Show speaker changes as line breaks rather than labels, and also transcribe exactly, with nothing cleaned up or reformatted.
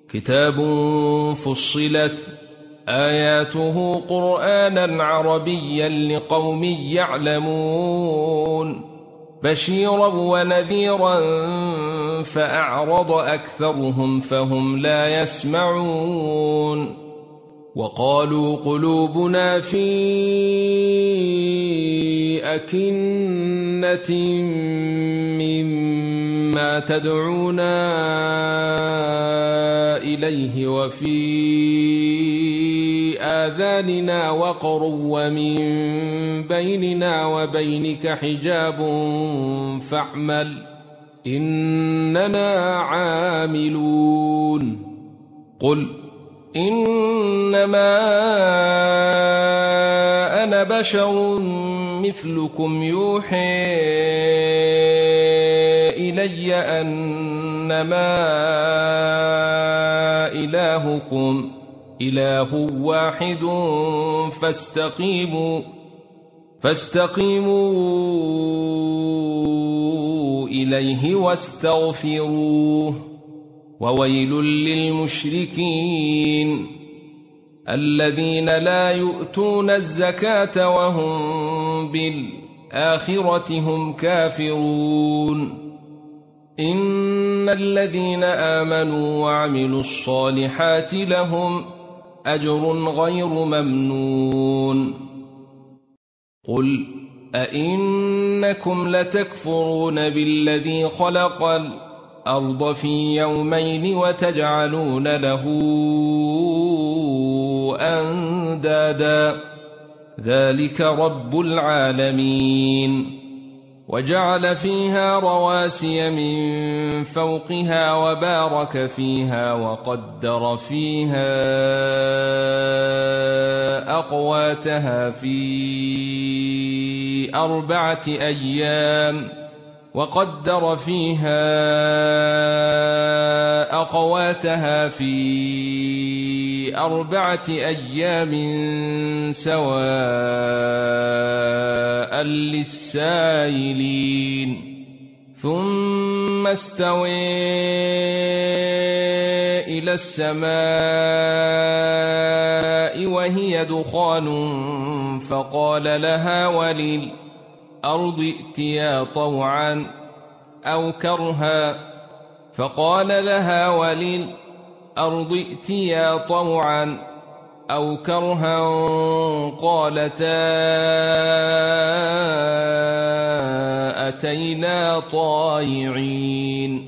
كتاب فصلت آياته قرآنا عربيا لقوم يعلمون بشيرا ونذيرا فأعرض أكثرهم فهم لا يسمعون وقالوا قلوبنا في أكنة مما تدعونا إليه وفي آذاننا وقر ومن بيننا وبينك حجاب فاعمل إننا عاملون قل إنما أنا بشر مثلكم يوحي إلي أنما إلهكم إله واحد فاستقيموا فاستقيموا إليه واستغفروه وويل للمشركين الذين لا يؤتون الزكاة وهم بالآخرة هم كافرون إن الذين آمنوا وعملوا الصالحات لهم أجر غير ممنون قل أئنكم لتكفرون بالذي خلق الأرض في يومين وتجعلون له أندادا ذلك رب العالمين وجعل فيها رواسي من فوقها وبارك فيها وقدر فيها أقواتها في أربعة أيام وقدر فيها أقواتها في أربعة أيام سواء للسائلين ثم استوى إلى السماء وهي دخان فقال لها وللأرض ائتيا طوعا أو كرها فقال لها وللأرض ائتيا طوعا أو كرها قالتا أتينا طائعين